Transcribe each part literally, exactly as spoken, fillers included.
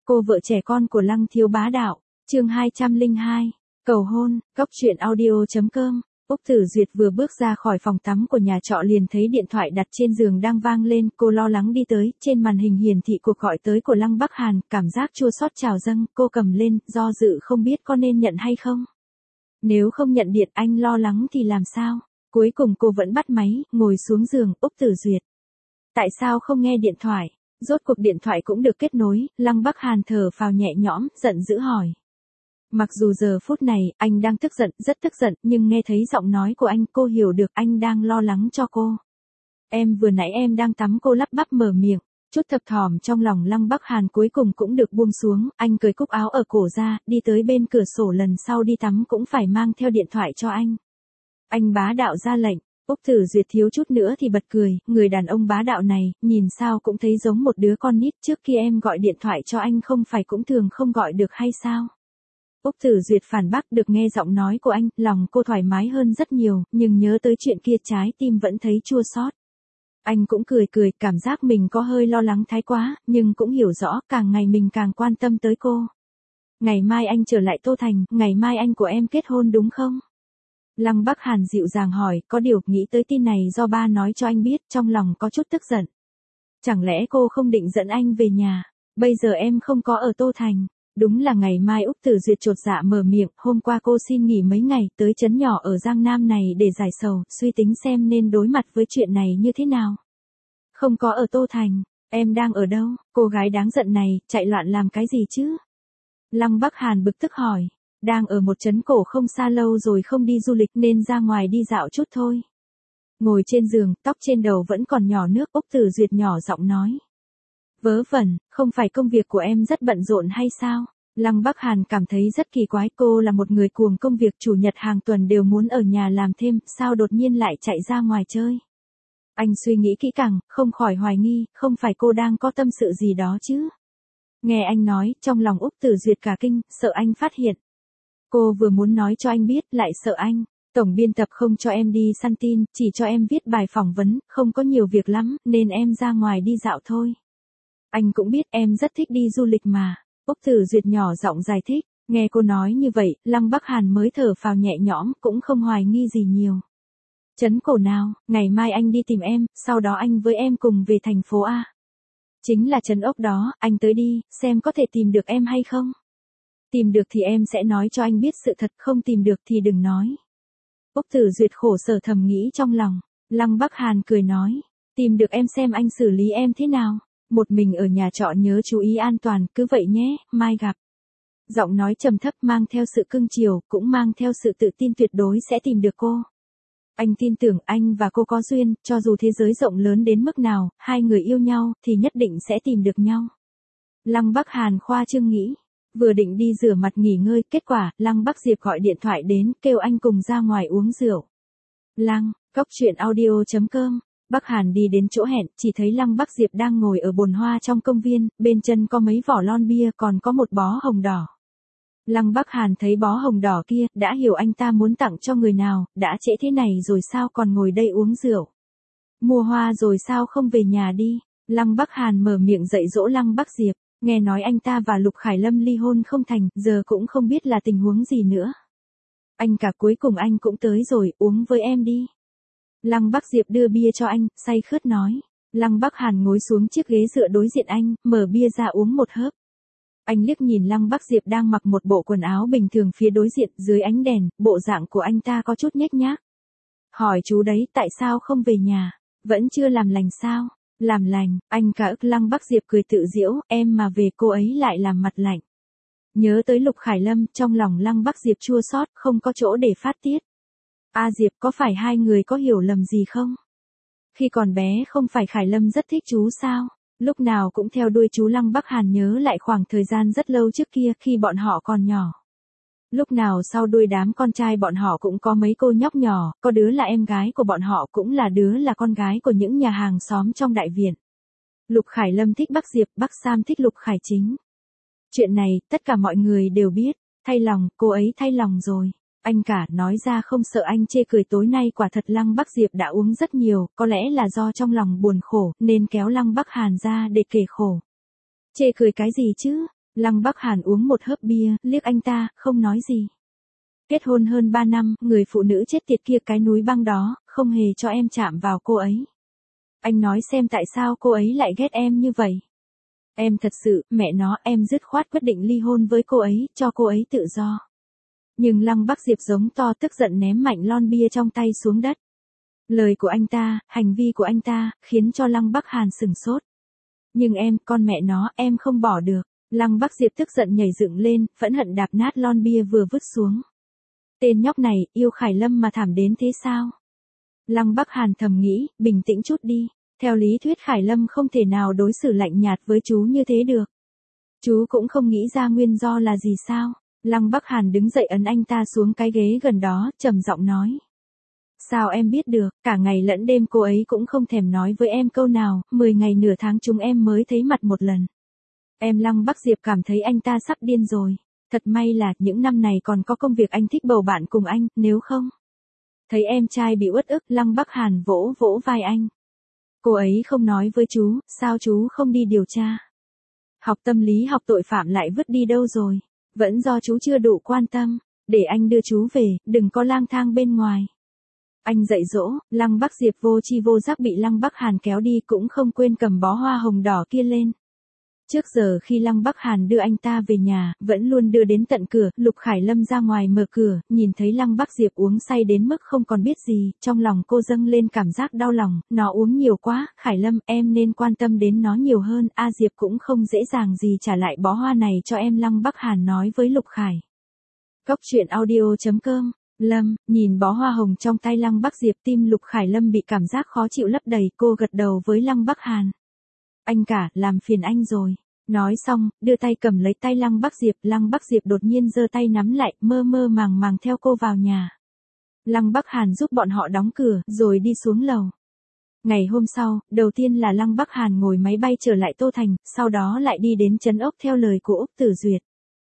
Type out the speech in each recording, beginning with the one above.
Cô vợ trẻ con của Lăng Thiếu Bá Đạo, chương hai trăm lẻ hai, cầu hôn, góc truyện audio chấm com. Úc Tử Duyệt vừa bước ra khỏi phòng tắm của nhà trọ liền thấy điện thoại đặt trên giường đang vang lên, cô lo lắng đi tới, trên màn hình hiển thị cuộc gọi tới của Lăng Bắc Hàn, cảm giác chua xót trào dâng, cô cầm lên, do dự không biết có nên nhận hay không. Nếu không nhận điện anh lo lắng thì làm sao? Cuối cùng cô vẫn bắt máy, ngồi xuống giường, Úc Tử Duyệt. Tại sao không nghe điện thoại? Rốt cuộc điện thoại cũng được kết nối, Lăng Bắc Hàn thở phào nhẹ nhõm, giận dữ hỏi. Mặc dù giờ phút này, anh đang tức giận, rất tức giận, nhưng nghe thấy giọng nói của anh, cô hiểu được anh đang lo lắng cho cô. Em vừa nãy em đang tắm, cô lắp bắp mở miệng, chút thập thỏm trong lòng Lăng Bắc Hàn cuối cùng cũng được buông xuống, anh cởi cúc áo ở cổ ra, đi tới bên cửa sổ, lần sau đi tắm cũng phải mang theo điện thoại cho anh. Anh bá đạo ra lệnh. Úc Tử Duyệt thiếu chút nữa thì bật cười, người đàn ông bá đạo này, nhìn sao cũng thấy giống một đứa con nít, trước kia em gọi điện thoại cho anh không phải cũng thường không gọi được hay sao? Úc Tử Duyệt phản bác, được nghe giọng nói của anh, lòng cô thoải mái hơn rất nhiều, nhưng nhớ tới chuyện kia trái tim vẫn thấy chua xót. Anh cũng cười cười, cảm giác mình có hơi lo lắng thái quá, nhưng cũng hiểu rõ, càng ngày mình càng quan tâm tới cô. Ngày mai anh trở lại Tô Thành, ngày mai anh của em kết hôn đúng không? Lăng Bắc Hàn dịu dàng hỏi, có điều, nghĩ tới tin này do ba nói cho anh biết, trong lòng có chút tức giận. Chẳng lẽ cô không định dẫn anh về nhà, bây giờ em không có ở Tô Thành. Đúng là ngày mai. Úc Tử Duyệt chột dạ mở miệng, hôm qua cô xin nghỉ mấy ngày, tới trấn nhỏ ở Giang Nam này để giải sầu, suy tính xem nên đối mặt với chuyện này như thế nào. Không có ở Tô Thành, em đang ở đâu? Cô gái đáng giận này, chạy loạn làm cái gì chứ? Lăng Bắc Hàn bực tức hỏi. Đang ở một trấn cổ không xa, lâu rồi không đi du lịch nên ra ngoài đi dạo chút thôi. Ngồi trên giường, tóc trên đầu vẫn còn nhỏ nước, Úc Tử Duyệt nhỏ giọng nói. Vớ vẩn, không phải công việc của em rất bận rộn hay sao? Lăng Bắc Hàn cảm thấy rất kỳ quái, cô là một người cuồng công việc, chủ nhật hàng tuần đều muốn ở nhà làm thêm, sao đột nhiên lại chạy ra ngoài chơi? Anh suy nghĩ kỹ càng, không khỏi hoài nghi, không phải cô đang có tâm sự gì đó chứ? Nghe anh nói, trong lòng Úc Tử Duyệt cả kinh, sợ anh phát hiện. Cô vừa muốn nói cho anh biết, lại sợ anh. Tổng biên tập không cho em đi săn tin, chỉ cho em viết bài phỏng vấn, không có nhiều việc lắm, nên em ra ngoài đi dạo thôi. Anh cũng biết em rất thích đi du lịch mà. Úc Tử Duyệt nhỏ giọng giải thích, nghe cô nói như vậy, Lăng Bắc Hàn mới thở phào nhẹ nhõm, cũng không hoài nghi gì nhiều. Trấn cổ nào, ngày mai anh đi tìm em, sau đó anh với em cùng về thành phố A. Chính là trấn ốc đó, anh tới đi, xem có thể tìm được em hay không. Tìm được thì em sẽ nói cho anh biết sự thật, không tìm được thì đừng nói. Úc Tử Duyệt khổ sở thầm nghĩ trong lòng. Lăng Bắc Hàn cười nói, tìm được em xem anh xử lý em thế nào. Một mình ở nhà trọ nhớ chú ý an toàn, cứ vậy nhé, mai gặp. Giọng nói trầm thấp mang theo sự cưng chiều, cũng mang theo sự tự tin tuyệt đối sẽ tìm được cô. Anh tin tưởng anh và cô có duyên, cho dù thế giới rộng lớn đến mức nào, hai người yêu nhau, thì nhất định sẽ tìm được nhau. Lăng Bắc Hàn khoa trương nghĩ. Vừa định đi rửa mặt nghỉ ngơi, kết quả, Lăng Bắc Diệp gọi điện thoại đến, kêu anh cùng ra ngoài uống rượu. Lăng, góc truyện audio chấm com. Bắc Hàn đi đến chỗ hẹn, chỉ thấy Lăng Bắc Diệp đang ngồi ở bồn hoa trong công viên, bên chân có mấy vỏ lon bia, còn có một bó hồng đỏ. Lăng Bắc Hàn thấy bó hồng đỏ kia, đã hiểu anh ta muốn tặng cho người nào, đã trễ thế này rồi sao còn ngồi đây uống rượu. Mua hoa rồi sao không về nhà đi. Lăng Bắc Hàn mở miệng dạy dỗ Lăng Bắc Diệp. Nghe nói anh ta và Lục Khải Lâm ly hôn không thành, giờ cũng không biết là tình huống gì nữa. Anh cả, cuối cùng anh cũng tới rồi, uống với em đi. Lăng Bắc Diệp đưa bia cho anh, say khướt nói. Lăng Bắc Hàn ngồi xuống chiếc ghế dựa đối diện anh, mở bia ra uống một hớp. Anh liếc nhìn Lăng Bắc Diệp đang mặc một bộ quần áo bình thường phía đối diện, dưới ánh đèn, bộ dạng của anh ta có chút nhếch nhác. Hỏi chú đấy, tại sao không về nhà? Vẫn chưa làm lành sao? Làm lành, anh cả ức. Lăng Bắc Diệp cười tự giễu, em mà về cô ấy lại làm mặt lạnh. Nhớ tới Lục Khải Lâm, trong lòng Lăng Bắc Diệp chua xót, không có chỗ để phát tiết. A Diệp, có phải hai người có hiểu lầm gì không? Khi còn bé không phải Khải Lâm rất thích chú sao? Lúc nào cũng theo đuôi chú. Lăng Bắc Hàn nhớ lại khoảng thời gian rất lâu trước kia khi bọn họ còn nhỏ. Lúc nào sau đuôi đám con trai bọn họ cũng có mấy cô nhóc nhỏ, có đứa là em gái của bọn họ, cũng là đứa là con gái của những nhà hàng xóm trong đại viện. Lục Khải Lâm thích Bắc Diệp, Bắc Sam thích Lục Khải Chính. Chuyện này, tất cả mọi người đều biết. Thay lòng, cô ấy thay lòng rồi. Anh cả nói ra không sợ anh chê cười. Tối nay quả thật Lăng Bắc Diệp đã uống rất nhiều, có lẽ là do trong lòng buồn khổ, nên kéo Lăng Bắc Hàn ra để kể khổ. Chê cười cái gì chứ? Lăng Bắc Hàn uống một hớp bia, liếc anh ta, không nói gì. Kết hôn hơn ba năm, người phụ nữ chết tiệt kia cái núi băng đó, không hề cho em chạm vào cô ấy. Anh nói xem tại sao cô ấy lại ghét em như vậy. Em thật sự, mẹ nó, em dứt khoát quyết định ly hôn với cô ấy, cho cô ấy tự do. Nhưng Lăng Bắc Diệp giống to tức giận ném mạnh lon bia trong tay xuống đất. Lời của anh ta, hành vi của anh ta, khiến cho Lăng Bắc Hàn sửng sốt. Nhưng em, con mẹ nó, em không bỏ được. Lăng Bắc Diệp tức giận nhảy dựng lên, phẫn hận đạp nát lon bia vừa vứt xuống. Tên nhóc này, yêu Khải Lâm mà thảm đến thế sao? Lăng Bắc Hàn thầm nghĩ, bình tĩnh chút đi. Theo lý thuyết Khải Lâm không thể nào đối xử lạnh nhạt với chú như thế được. Chú cũng không nghĩ ra nguyên do là gì sao? Lăng Bắc Hàn đứng dậy ấn anh ta xuống cái ghế gần đó, trầm giọng nói. Sao em biết được, cả ngày lẫn đêm cô ấy cũng không thèm nói với em câu nào, mười ngày nửa tháng chúng em mới thấy mặt một lần. Em Lăng Bắc Diệp cảm thấy anh ta sắp điên rồi. Thật may là những năm này còn có công việc anh thích bầu bạn cùng anh, nếu không. Thấy em trai bị uất ức, Lăng Bắc Hàn vỗ vỗ vai anh. Cô ấy không nói với chú, sao chú không đi điều tra? Học tâm lý học tội phạm lại vứt đi đâu rồi? Vẫn do chú chưa đủ quan tâm. Để anh đưa chú về, đừng có lang thang bên ngoài. Anh dạy dỗ, Lăng Bắc Diệp vô chi vô giác bị Lăng Bắc Hàn kéo đi cũng không quên cầm bó hoa hồng đỏ kia lên. Trước giờ khi Lăng Bắc Hàn đưa anh ta về nhà, vẫn luôn đưa đến tận cửa, Lục Khải Lâm ra ngoài mở cửa, nhìn thấy Lăng Bắc Diệp uống say đến mức không còn biết gì, trong lòng cô dâng lên cảm giác đau lòng, nó uống nhiều quá, Khải Lâm, em nên quan tâm đến nó nhiều hơn, A Diệp cũng không dễ dàng gì trả lại bó hoa này cho em, Lăng Bắc Hàn nói với Lục Khải. Cốc truyện audio chấm com. Lâm, nhìn bó hoa hồng trong tay Lăng Bắc Diệp, tim Lục Khải Lâm bị cảm giác khó chịu lấp đầy, cô gật đầu với Lăng Bắc Hàn. Anh cả, làm phiền anh rồi. Nói xong, đưa tay cầm lấy tay Lăng Bắc Diệp, Lăng Bắc Diệp đột nhiên giơ tay nắm lại, mơ mơ màng màng theo cô vào nhà. Lăng Bắc Hàn giúp bọn họ đóng cửa, rồi đi xuống lầu. Ngày hôm sau, đầu tiên là Lăng Bắc Hàn ngồi máy bay trở lại Tô Thành, sau đó lại đi đến trấn Ốc theo lời của Úc Tử Duyệt.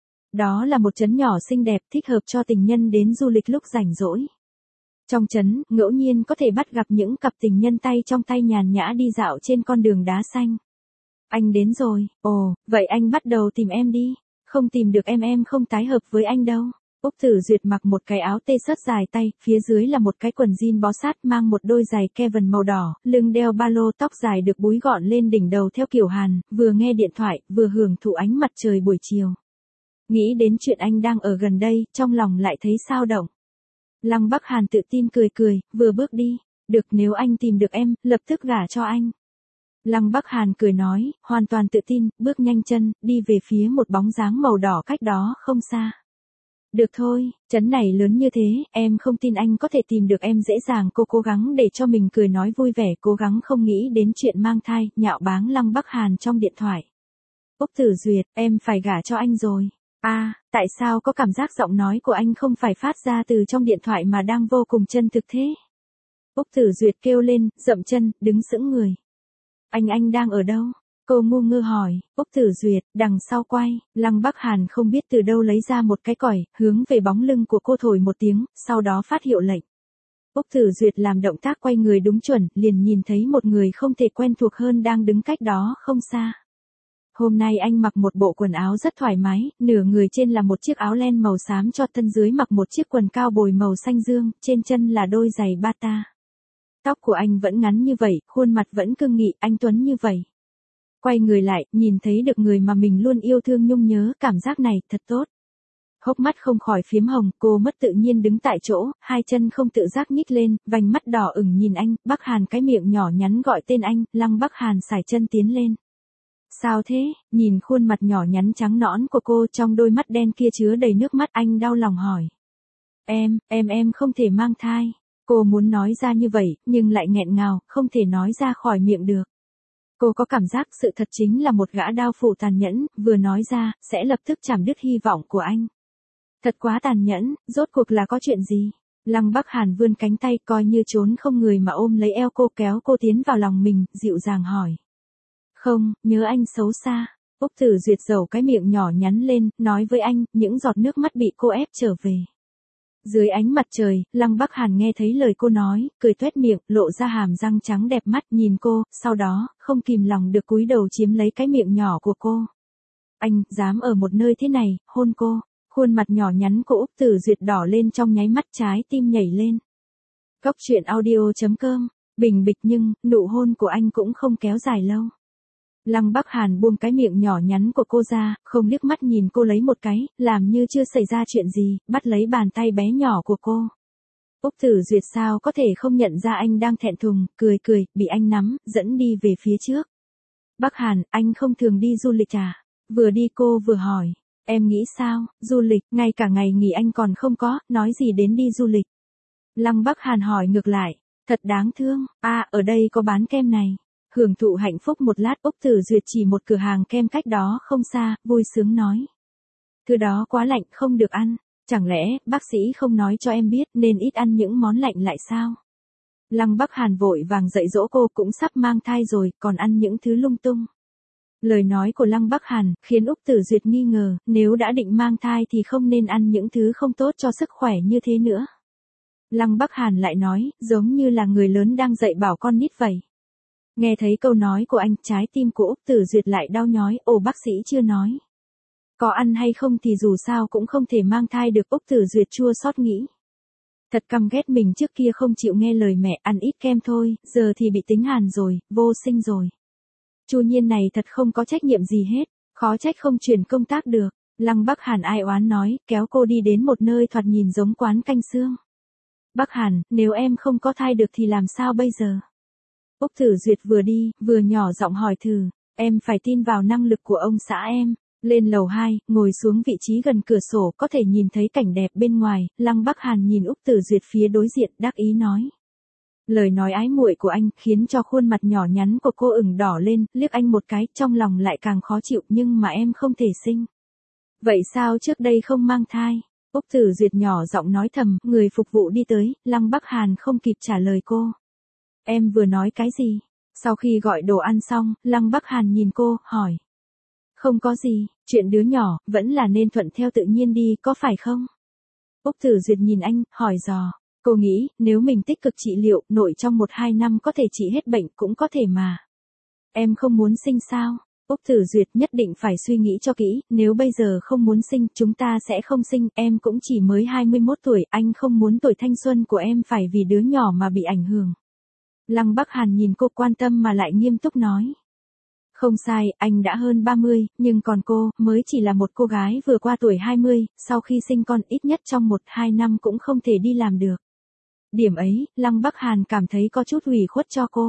Đó là một trấn nhỏ xinh đẹp, thích hợp cho tình nhân đến du lịch lúc rảnh rỗi. Trong trấn, ngẫu nhiên có thể bắt gặp những cặp tình nhân tay trong tay nhàn nhã đi dạo trên con đường đá xanh. Anh đến rồi, ồ, vậy anh bắt đầu tìm em đi, không tìm được em em không tái hợp với anh đâu. Úc Tử Duyệt mặc một cái áo tê sớt dài tay, phía dưới là một cái quần jean bó sát, mang một đôi giày Kevin màu đỏ, lưng đeo ba lô, tóc dài được búi gọn lên đỉnh đầu theo kiểu Hàn, vừa nghe điện thoại, vừa hưởng thụ ánh mặt trời buổi chiều. Nghĩ đến chuyện anh đang ở gần đây, trong lòng lại thấy sao động. Lăng Bắc Hàn tự tin cười cười, vừa bước đi, được nếu anh tìm được em, lập tức gả cho anh. Lăng Bắc Hàn cười nói, hoàn toàn tự tin, bước nhanh chân, đi về phía một bóng dáng màu đỏ cách đó không xa. Được thôi, trấn này lớn như thế, em không tin anh có thể tìm được em dễ dàng, cô cố gắng để cho mình cười nói vui vẻ, cố gắng không nghĩ đến chuyện mang thai, nhạo báng Lăng Bắc Hàn trong điện thoại. Úc Tử Duyệt, em phải gả cho anh rồi. À, tại sao có cảm giác giọng nói của anh không phải phát ra từ trong điện thoại mà đang vô cùng chân thực thế? Úc Tử Duyệt kêu lên, dậm chân, đứng sững người. Anh anh đang ở đâu? Cô ngu ngơ hỏi. Úc Tử Duyệt, đằng sau quay, Lăng Bắc Hàn không biết từ đâu lấy ra một cái còi, hướng về bóng lưng của cô thổi một tiếng, sau đó phát hiệu lệnh. Úc Tử Duyệt làm động tác quay người đúng chuẩn, liền nhìn thấy một người không thể quen thuộc hơn đang đứng cách đó không xa. Hôm nay anh mặc một bộ quần áo rất thoải mái, nửa người trên là một chiếc áo len màu xám cho thân dưới mặc một chiếc quần cao bồi màu xanh dương, trên chân là đôi giày bata. Tóc của anh vẫn ngắn như vậy, khuôn mặt vẫn cương nghị, anh tuấn như vậy. Quay người lại, nhìn thấy được người mà mình luôn yêu thương nhung nhớ, cảm giác này, thật tốt. Hốc mắt không khỏi phiếm hồng, cô mất tự nhiên đứng tại chỗ, hai chân không tự giác nhích lên, vành mắt đỏ ửng nhìn anh, Bắc Hàn cái miệng nhỏ nhắn gọi tên anh, Lăng Bắc Hàn sải chân tiến lên. Sao thế, nhìn khuôn mặt nhỏ nhắn trắng nõn của cô trong đôi mắt đen kia chứa đầy nước mắt, anh đau lòng hỏi. Em, em em không thể mang thai. Cô muốn nói ra như vậy, nhưng lại nghẹn ngào, không thể nói ra khỏi miệng được. Cô có cảm giác sự thật chính là một gã đao phủ tàn nhẫn, vừa nói ra, sẽ lập tức chảm đứt hy vọng của anh. Thật quá tàn nhẫn, rốt cuộc là có chuyện gì? Lăng Bắc Hàn vươn cánh tay coi như trốn không người mà ôm lấy eo cô, kéo cô tiến vào lòng mình, dịu dàng hỏi. Không, nhớ anh xấu xa. Úc Tử Duyệt dầu cái miệng nhỏ nhắn lên, nói với anh, những giọt nước mắt bị cô ép trở về. Dưới ánh mặt trời, Lăng Bắc Hàn nghe thấy lời cô nói, cười toét miệng, lộ ra hàm răng trắng đẹp mắt nhìn cô, sau đó, không kìm lòng được cúi đầu chiếm lấy cái miệng nhỏ của cô. Anh, dám ở một nơi thế này, hôn cô. Khuôn mặt nhỏ nhắn của Úc Tử Duyệt đỏ lên trong nháy mắt, trái tim nhảy lên. Cốc truyện audio chấm com, bình bịch nhưng, nụ hôn của anh cũng không kéo dài lâu. Lăng Bắc Hàn buông cái miệng nhỏ nhắn của cô ra, không liếc mắt nhìn cô lấy một cái, làm như chưa xảy ra chuyện gì, bắt lấy bàn tay bé nhỏ của cô. Úc Tử Duyệt sao có thể không nhận ra anh đang thẹn thùng, cười cười, bị anh nắm, dẫn đi về phía trước. Bắc Hàn, anh không thường đi du lịch à? Vừa đi cô vừa hỏi, em nghĩ sao, du lịch, ngay cả ngày nghỉ anh còn không có, nói gì đến đi du lịch. Lăng Bắc Hàn hỏi ngược lại, thật đáng thương, à, ở đây có bán kem này. Hưởng thụ hạnh phúc một lát, Úc Tử Duyệt chỉ một cửa hàng kem cách đó không xa, vui sướng nói. Thứ đó quá lạnh, không được ăn. Chẳng lẽ, bác sĩ không nói cho em biết nên ít ăn những món lạnh lại sao? Lăng Bắc Hàn vội vàng dạy dỗ cô, cũng sắp mang thai rồi, còn ăn những thứ lung tung. Lời nói của Lăng Bắc Hàn khiến Úc Tử Duyệt nghi ngờ, nếu đã định mang thai thì không nên ăn những thứ không tốt cho sức khỏe như thế nữa. Lăng Bắc Hàn lại nói, giống như là người lớn đang dạy bảo con nít vậy. Nghe thấy câu nói của anh, trái tim của Úc Tử Duyệt lại đau nhói, ồ bác sĩ chưa nói. Có ăn hay không thì dù sao cũng không thể mang thai được, Úc Tử Duyệt chua xót nghĩ. Thật căm ghét mình trước kia không chịu nghe lời mẹ, ăn ít kem thôi, giờ thì bị tính hàn rồi, vô sinh rồi. Chu Nhiên này thật không có trách nhiệm gì hết, khó trách không chuyển công tác được. Lăng Bắc Hàn ai oán nói, kéo cô đi đến một nơi thoạt nhìn giống quán canh xương. Bắc Hàn, nếu em không có thai được thì làm sao bây giờ? Úc Tử Duyệt vừa đi, vừa nhỏ giọng hỏi thử, em phải tin vào năng lực của ông xã em. Lên lầu hai, ngồi xuống vị trí gần cửa sổ, có thể nhìn thấy cảnh đẹp bên ngoài. Lăng Bắc Hàn nhìn Úc Tử Duyệt phía đối diện, đắc ý nói. Lời nói ái muội của anh khiến cho khuôn mặt nhỏ nhắn của cô ửng đỏ lên, liếc anh một cái, trong lòng lại càng khó chịu, nhưng mà em không thể sinh. Vậy sao trước đây không mang thai? Úc Tử Duyệt nhỏ giọng nói thầm, người phục vụ đi tới, Lăng Bắc Hàn không kịp trả lời cô. Em vừa nói cái gì? Sau khi gọi đồ ăn xong, Lăng Bắc Hàn nhìn cô, hỏi. Không có gì, chuyện đứa nhỏ, vẫn là nên thuận theo tự nhiên đi, có phải không? Úc Tử Duyệt nhìn anh, hỏi dò. Cô nghĩ, nếu mình tích cực trị liệu, nội trong một hai năm có thể trị hết bệnh, cũng có thể mà. Em không muốn sinh sao? Úc Tử Duyệt nhất định phải suy nghĩ cho kỹ, nếu bây giờ không muốn sinh, chúng ta sẽ không sinh, em cũng chỉ mới hai mươi mốt tuổi, anh không muốn tuổi thanh xuân của em phải vì đứa nhỏ mà bị ảnh hưởng. Lăng Bắc Hàn nhìn cô quan tâm mà lại nghiêm túc nói. Không sai, anh đã hơn ba mươi, nhưng còn cô, mới chỉ là một cô gái vừa qua tuổi hai mươi, sau khi sinh con ít nhất trong một hai năm cũng không thể đi làm được. Điểm ấy, Lăng Bắc Hàn cảm thấy có chút ủy khuất cho cô.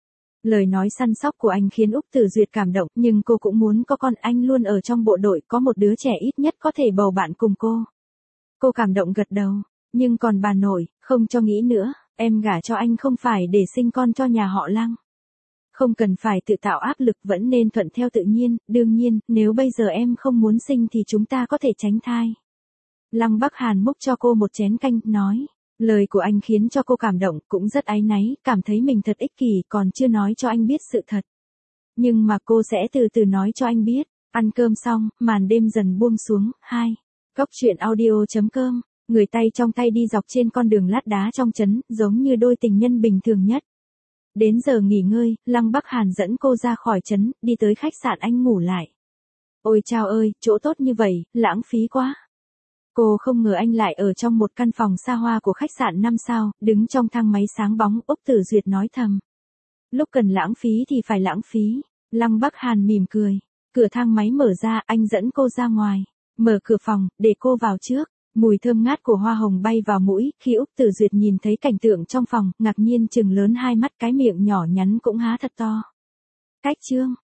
Lời nói săn sóc của anh khiến Úc Tử Duyệt cảm động, nhưng cô cũng muốn có con, anh luôn ở trong bộ đội, có một đứa trẻ ít nhất có thể bầu bạn cùng cô. Cô cảm động gật đầu, nhưng còn bà nội, không cho nghĩ nữa, em gả cho anh không phải để sinh con cho nhà họ Lăng. Không cần phải tự tạo áp lực, vẫn nên thuận theo tự nhiên, đương nhiên, nếu bây giờ em không muốn sinh thì chúng ta có thể tránh thai. Lăng Bắc Hàn múc cho cô một chén canh, nói. Lời của anh khiến cho cô cảm động, cũng rất áy náy, cảm thấy mình thật ích kỷ, còn chưa nói cho anh biết sự thật. Nhưng mà cô sẽ từ từ nói cho anh biết. Ăn cơm xong, màn đêm dần buông xuống. Hai. Cốc truyện audio chấm com, người tay trong tay đi dọc trên con đường lát đá trong trấn, giống như đôi tình nhân bình thường nhất. Đến giờ nghỉ ngơi, Lăng Bắc Hàn dẫn cô ra khỏi trấn, đi tới khách sạn anh ngủ lại. Ôi chao ơi, chỗ tốt như vậy, lãng phí quá. Cô không ngờ anh lại ở trong một căn phòng xa hoa của khách sạn năm sao, đứng trong thang máy sáng bóng, Úc Tử Duyệt nói thầm. Lúc cần lãng phí thì phải lãng phí. Lăng Bắc Hàn mỉm cười. Cửa thang máy mở ra, anh dẫn cô ra ngoài. Mở cửa phòng, để cô vào trước. Mùi thơm ngát của hoa hồng bay vào mũi, khi Úc Tử Duyệt nhìn thấy cảnh tượng trong phòng, ngạc nhiên trừng lớn hai mắt, cái miệng nhỏ nhắn cũng há thật to. Cách chương.